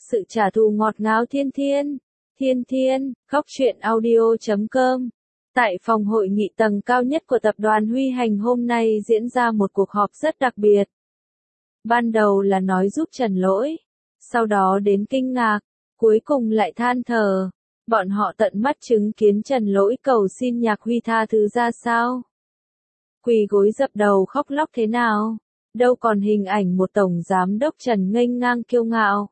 sự trả thù ngọt ngào Thiên Thiên. Thiên Thiên, khóc chuyện audio.com. Tại phòng hội nghị tầng cao nhất của tập đoàn Huy Hành hôm nay diễn ra một cuộc họp rất đặc biệt. Ban đầu là nói giúp Trần Lỗi, sau đó đến kinh ngạc, cuối cùng lại than thở. Bọn họ tận mắt chứng kiến Trần Lỗi cầu xin Nhạc Huy tha thứ ra sao. Quỳ gối dập đầu khóc lóc thế nào, đâu còn hình ảnh một tổng giám đốc Trần nghênh ngang kiêu ngạo.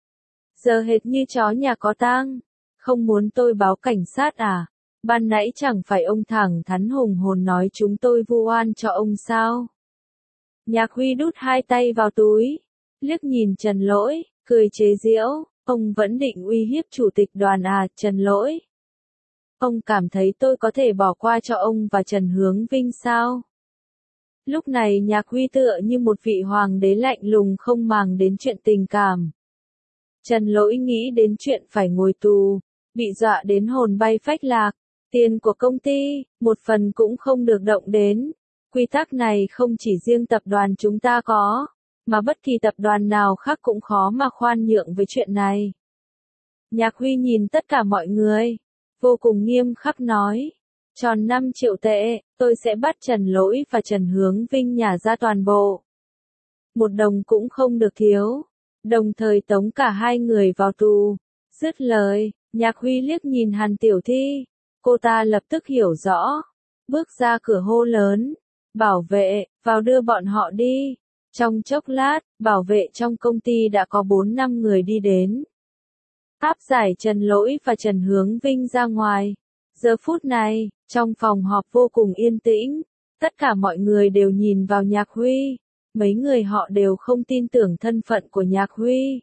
Giờ hệt như chó nhà có tang, không muốn tôi báo cảnh sát à? Ban nãy chẳng phải ông thẳng thắn hùng hồn nói chúng tôi vu oan cho ông sao? Nhạc Huy đút hai tay vào túi, liếc nhìn Trần Lỗi, cười chế giễu, ông vẫn định uy hiếp chủ tịch đoàn à, Trần Lỗi? Ông cảm thấy tôi có thể bỏ qua cho ông và Trần Hướng Vinh sao? Lúc này Nhạc Huy tựa như một vị hoàng đế lạnh lùng không màng đến chuyện tình cảm. Trần Lỗi nghĩ đến chuyện phải ngồi tù, bị dọa đến hồn bay phách lạc, tiền của công ty, một phần cũng không được động đến. Quy tắc này không chỉ riêng tập đoàn chúng ta có, mà bất kỳ tập đoàn nào khác cũng khó mà khoan nhượng với chuyện này. Nhạc Huy nhìn tất cả mọi người, vô cùng nghiêm khắc nói, tròn 5 triệu tệ, tôi sẽ bắt Trần Lỗi và Trần Hướng Vinh nhả ra toàn bộ. Một đồng cũng không được thiếu, đồng thời tống cả hai người vào tù. Dứt lời, Nhạc Huy liếc nhìn Hàn Tiểu Thi, cô ta lập tức hiểu rõ, bước ra cửa hô lớn, bảo vệ, vào đưa bọn họ đi. Trong chốc lát, bảo vệ trong công ty đã có 4-5 người đi đến. Áp giải Trần Lỗi và Trần Hướng Vinh ra ngoài. Giờ phút này, trong phòng họp vô cùng yên tĩnh, tất cả mọi người đều nhìn vào Nhạc Huy. Mấy người họ đều không tin tưởng thân phận của Nhạc Huy.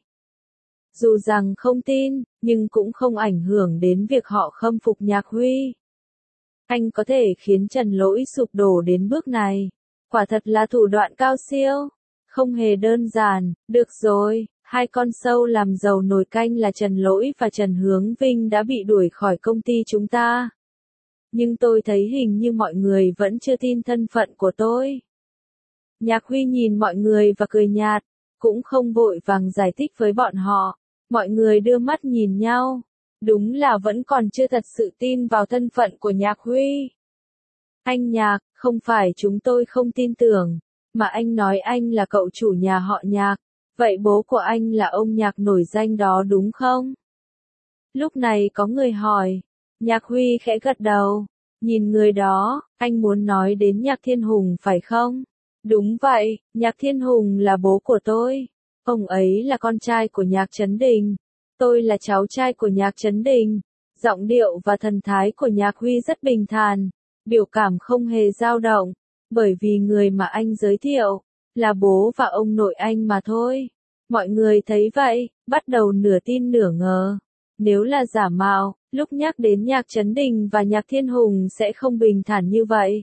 Dù rằng không tin, nhưng cũng không ảnh hưởng đến việc họ khâm phục Nhạc Huy. Anh có thể khiến Trần Lỗi sụp đổ đến bước này. Quả thật là thủ đoạn cao siêu. Không hề đơn giản. Được rồi, hai con sâu làm dầu nồi canh là Trần Lỗi và Trần Hướng Vinh đã bị đuổi khỏi công ty chúng ta. Nhưng tôi thấy hình như mọi người vẫn chưa tin thân phận của tôi. Nhạc Huy nhìn mọi người và cười nhạt, cũng không vội vàng giải thích với bọn họ. Mọi người đưa mắt nhìn nhau. Đúng là vẫn còn chưa thật sự tin vào thân phận của Nhạc Huy. Anh Nhạc, không phải chúng tôi không tin tưởng, mà anh nói anh là cậu chủ nhà họ Nhạc. Vậy bố của anh là ông Nhạc nổi danh đó đúng không? Lúc này có người hỏi. Nhạc Huy khẽ gật đầu. Nhìn người đó, anh muốn nói đến Nhạc Thiên Hùng phải không? Đúng vậy, Nhạc Thiên Hùng là bố của tôi. Ông ấy là con trai của Nhạc Trấn Đình. Tôi là cháu trai của Nhạc Trấn Đình. Giọng điệu và thần thái của Nhạc Huy rất bình thản, biểu cảm không hề dao động, bởi vì người mà anh giới thiệu là bố và ông nội anh mà thôi. Mọi người thấy vậy, bắt đầu nửa tin nửa ngờ. Nếu là giả mạo, lúc nhắc đến Nhạc Trấn Đình và Nhạc Thiên Hùng sẽ không bình thản như vậy.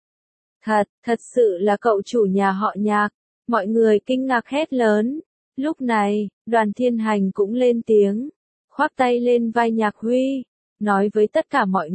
Thật sự là cậu chủ nhà họ Nhạc. Mọi người kinh ngạc hét lớn. Lúc này, Đoàn Thiên Hành cũng lên tiếng, khoác tay lên vai Nhạc Huy, nói với tất cả mọi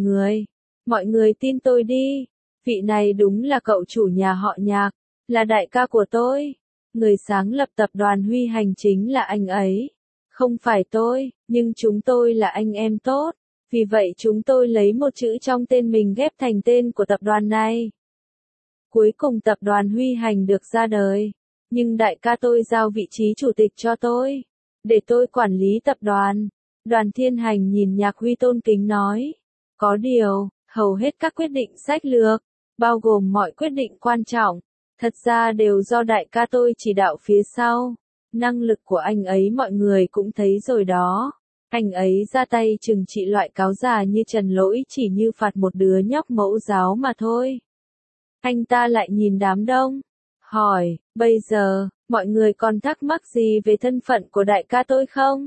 người tin tôi đi, vị này đúng là cậu chủ nhà họ Nhạc, là đại ca của tôi, người sáng lập tập đoàn Huy Hành chính là anh ấy, không phải tôi, nhưng chúng tôi là anh em tốt, vì vậy chúng tôi lấy một chữ trong tên mình ghép thành tên của tập đoàn này. Cuối cùng tập đoàn Huy Hành được ra đời. Nhưng đại ca tôi giao vị trí chủ tịch cho tôi, để tôi quản lý tập đoàn. Đoàn Thiên Hành nhìn Nhạc Huy tôn kính nói. Có điều, hầu hết các quyết định sách lược, bao gồm mọi quyết định quan trọng, thật ra đều do đại ca tôi chỉ đạo phía sau. Năng lực của anh ấy mọi người cũng thấy rồi đó. Anh ấy ra tay trừng trị loại cáo già như Trần Lỗi chỉ như phạt một đứa nhóc mẫu giáo mà thôi. Anh ta lại nhìn đám đông, hỏi, bây giờ, mọi người còn thắc mắc gì về thân phận của đại ca tôi không?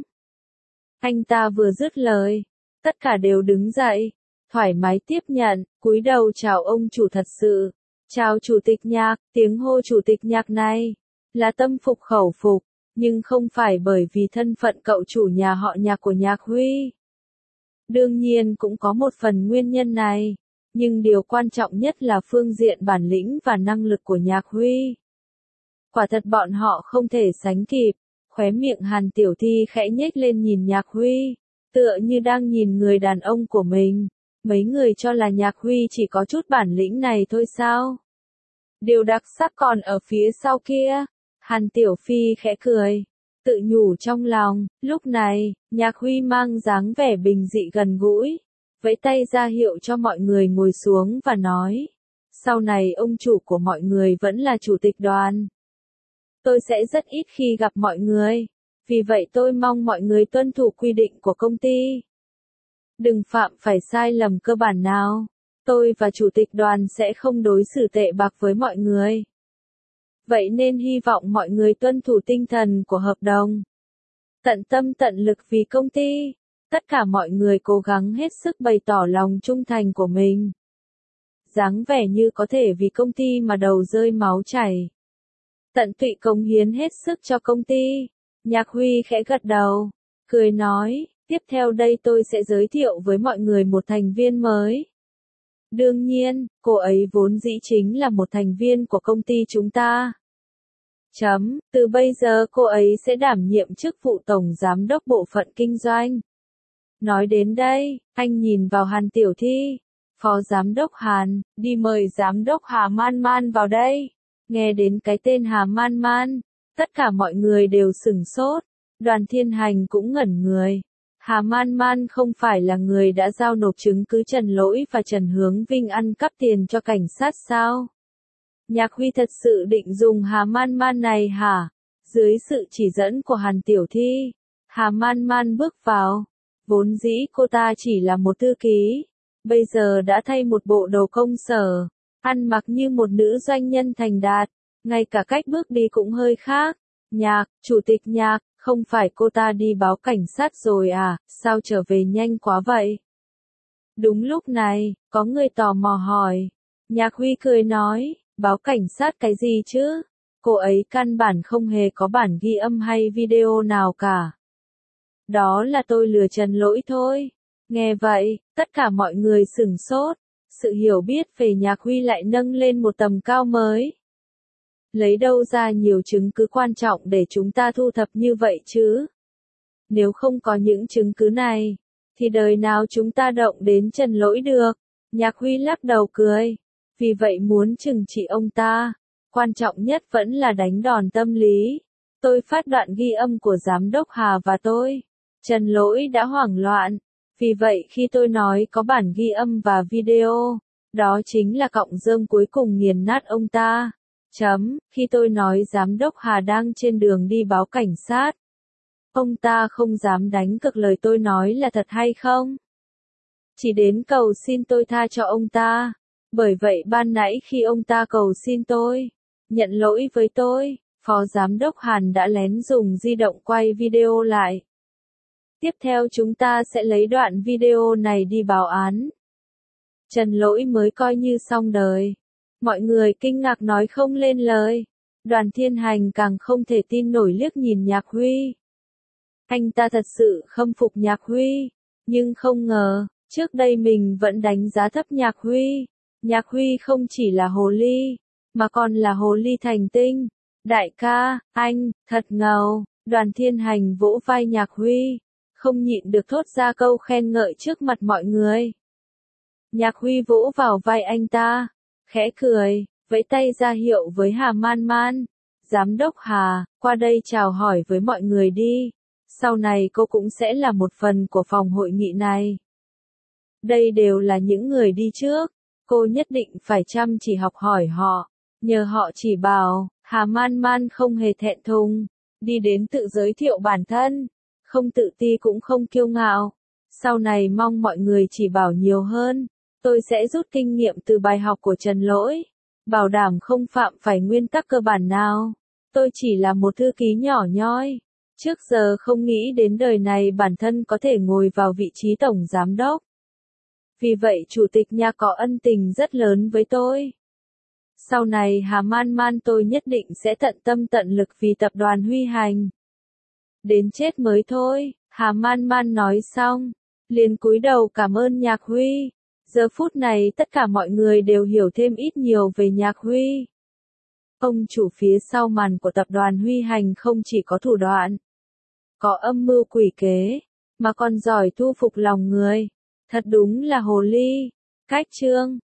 Anh ta vừa dứt lời, tất cả đều đứng dậy, thoải mái tiếp nhận, cúi đầu chào ông chủ thật sự. Chào chủ tịch Nhạc, tiếng hô chủ tịch Nhạc này, là tâm phục khẩu phục, nhưng không phải bởi vì thân phận cậu chủ nhà họ Nhạc của Nhạc Huy. Đương nhiên cũng có một phần nguyên nhân này. Nhưng điều quan trọng nhất là phương diện bản lĩnh và năng lực của Nhạc Huy. Quả thật bọn họ không thể sánh kịp. Khóe miệng Hàn Tiểu Thi khẽ nhếch lên nhìn Nhạc Huy, tựa như đang nhìn người đàn ông của mình. Mấy người cho là Nhạc Huy chỉ có chút bản lĩnh này thôi sao? Điều đặc sắc còn ở phía sau kia. Hàn Tiểu Phi khẽ cười, tự nhủ trong lòng. Lúc này, Nhạc Huy mang dáng vẻ bình dị gần gũi, vẫy tay ra hiệu cho mọi người ngồi xuống và nói, sau này ông chủ của mọi người vẫn là chủ tịch đoàn. Tôi sẽ rất ít khi gặp mọi người, vì vậy tôi mong mọi người tuân thủ quy định của công ty. Đừng phạm phải sai lầm cơ bản nào. Tôi và chủ tịch đoàn sẽ không đối xử tệ bạc với mọi người. Vậy nên hy vọng mọi người tuân thủ tinh thần của hợp đồng. Tận tâm tận lực vì công ty. Tất cả mọi người cố gắng hết sức bày tỏ lòng trung thành của mình. Dáng vẻ như có thể vì công ty mà đầu rơi máu chảy. Tận tụy cống hiến hết sức cho công ty. Nhạc Huy khẽ gật đầu, cười nói, tiếp theo đây tôi sẽ giới thiệu với mọi người một thành viên mới. Đương nhiên, cô ấy vốn dĩ chính là một thành viên của công ty chúng ta. Từ bây giờ cô ấy sẽ đảm nhiệm chức vụ tổng giám đốc bộ phận kinh doanh. Nói đến đây, anh nhìn vào Hàn Tiểu Thi. Phó giám đốc Hàn, đi mời giám đốc Hà Man Man vào đây. Nghe đến cái tên Hà Man Man, tất cả mọi người đều sửng sốt. Đoàn Thiên Hành cũng ngẩn người. Hà Man Man không phải là người đã giao nộp chứng cứ Trần Lỗi và Trần Hướng Vinh ăn cắp tiền cho cảnh sát sao? Nhạc Huy thật sự định dùng Hà Man Man này hả? Dưới sự chỉ dẫn của Hàn Tiểu Thi, Hà Man Man bước vào. Vốn dĩ cô ta chỉ là một thư ký, bây giờ đã thay một bộ đồ công sở, ăn mặc như một nữ doanh nhân thành đạt, ngay cả cách bước đi cũng hơi khác. Nhạc, chủ tịch Nhạc, không phải cô ta đi báo cảnh sát rồi à, sao trở về nhanh quá vậy? Đúng lúc này, có người tò mò hỏi. Nhạc Huy cười nói, báo cảnh sát cái gì chứ? Cô ấy căn bản không hề có bản ghi âm hay video nào cả. Đó là tôi lừa Trần Lỗi thôi. Nghe vậy, tất cả mọi người sửng sốt. Sự hiểu biết về Nhạc Huy lại nâng lên một tầm cao mới. Lấy đâu ra nhiều chứng cứ quan trọng để chúng ta thu thập như vậy chứ? Nếu không có những chứng cứ này, thì đời nào chúng ta động đến Trần Lỗi được? Nhạc Huy lắc đầu cười. Vì vậy muốn trừng trị ông ta, quan trọng nhất vẫn là đánh đòn tâm lý. Tôi phát đoạn ghi âm của giám đốc Hà và tôi. Trần Lỗi đã hoảng loạn. Vì vậy khi tôi nói có bản ghi âm và video, đó chính là cọng rơm cuối cùng nghiền nát ông ta. Khi tôi nói giám đốc Hà đang trên đường đi báo cảnh sát, ông ta không dám đánh cược lời tôi nói là thật hay không. Chỉ đến cầu xin tôi tha cho ông ta. Bởi vậy ban nãy khi ông ta cầu xin tôi, nhận lỗi với tôi, Phó Giám đốc Hàn đã lén dùng di động quay video lại. Tiếp theo chúng ta sẽ lấy đoạn video này đi báo án. Trần Lỗi mới coi như xong đời. Mọi người kinh ngạc nói không lên lời. Đoàn Thiên Hành càng không thể tin nổi liếc nhìn Nhạc Huy. Anh ta thật sự khâm phục Nhạc Huy, nhưng không ngờ, trước đây mình vẫn đánh giá thấp Nhạc Huy. Nhạc Huy không chỉ là hồ ly, mà còn là hồ ly thành tinh. Đại ca, anh, thật ngầu. Đoàn Thiên Hành vỗ vai Nhạc Huy, không nhịn được thốt ra câu khen ngợi trước mặt mọi người. Nhạc Huy vỗ vào vai anh ta, khẽ cười, vẫy tay ra hiệu với Hà Man Man. Giám đốc Hà, qua đây chào hỏi với mọi người đi. Sau này cô cũng sẽ là một phần của phòng hội nghị này. Đây đều là những người đi trước. Cô nhất định phải chăm chỉ học hỏi họ, nhờ họ chỉ bảo. Hà Man Man không hề thẹn thùng, đi đến tự giới thiệu bản thân, không tự ti cũng không kiêu ngạo. Sau này mong mọi người chỉ bảo nhiều hơn, tôi sẽ rút kinh nghiệm từ bài học của Trần Lỗi, bảo đảm không phạm phải nguyên tắc cơ bản nào. Tôi chỉ là một thư ký nhỏ nhoi, trước giờ không nghĩ đến đời này bản thân có thể ngồi vào vị trí tổng giám đốc. Vì vậy chủ tịch Nhạc có ân tình rất lớn với tôi. Sau này Hà Man Man tôi nhất định sẽ tận tâm tận lực vì tập đoàn Huy Hành. Đến chết mới thôi, Hà Man Man nói xong, liền cúi đầu cảm ơn Nhạc Huy. Giờ phút này tất cả mọi người đều hiểu thêm ít nhiều về Nhạc Huy. Ông chủ phía sau màn của tập đoàn Huy Hành không chỉ có thủ đoạn, có âm mưu quỷ kế, mà còn giỏi thu phục lòng người. Thật đúng là hồ ly. Cách chương